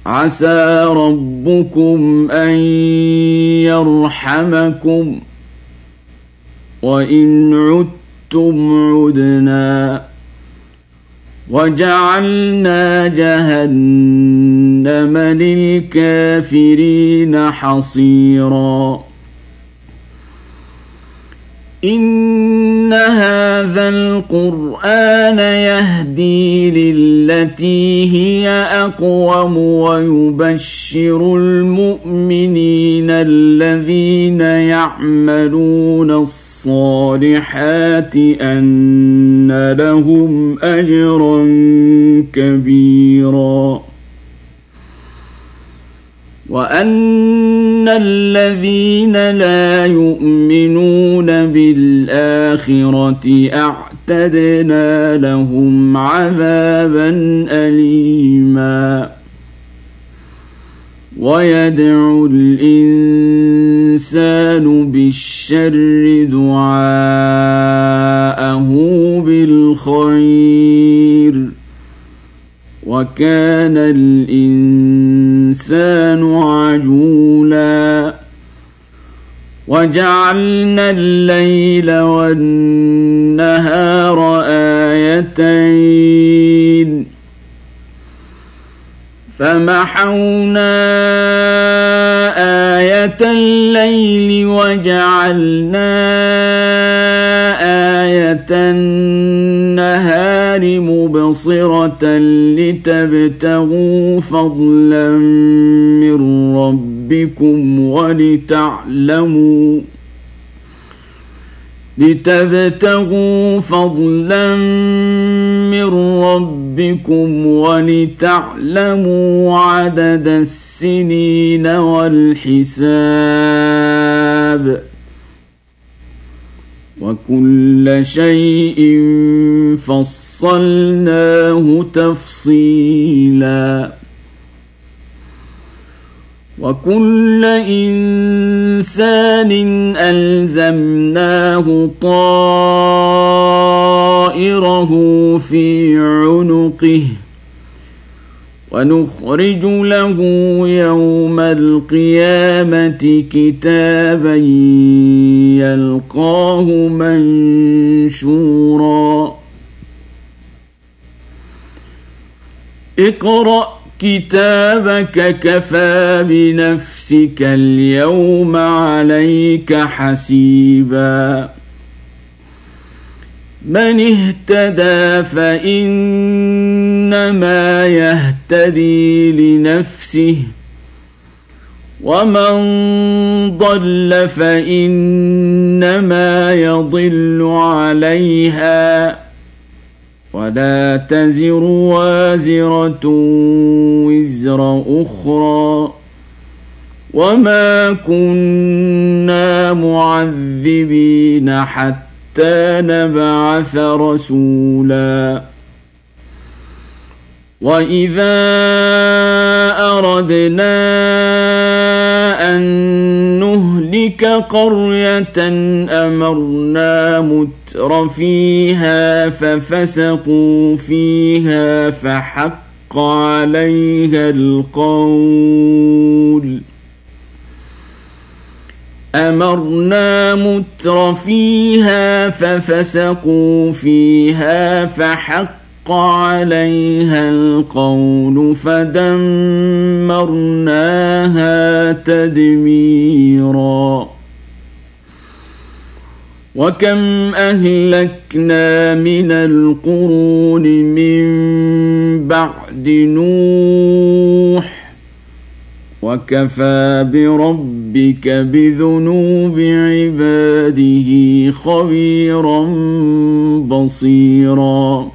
عسى ربكم أن يرحمكم وإن عدتم عدنا وجعلنا جهنم للكافرين حصيرا إن هذا القرآن يهدي للتي هي أقوم ويبشر المؤمنين الذين يعملون الصالحات أن لهم أجرا كبيرا وأن الذين لا يؤمنون بالآخرة أعتدنا لهم عذابا أليما ويدعو الإنسان بالشر دعاءه بالخير وكان الإنسان عجولا وجعلنا الليل والنهار آيتين فمحونا آية الليل وجعلنا آية النهار مبصرة لتبتغوا فضلا من ربكم ولتعلموا عدد السنين والحساب وكل شيء فصلناه تفصيلا وكل إنسان ألزمناه طائره في عنقه ونخرج له يوم القيامة كتابا يلقاه منشورا اقرأ كتابك كفى بنفسك اليوم عليك حسيبا من اهتدى فإنما يهتدي لنفسه ومن ضل فإنما يضل عليها ولا تزر وازرة وزر أخرى وما كنا معذبين حتى نبعث رسولا وإذا أردنا أن نهلك قرية أمرنا متر فيها ففسقوا فيها فحق عليها القول فدمرناها تدميرا وكم أهلكنا من القرون من بعد نوح وكفى بربك بذنوب عباده خبيرا بصيرا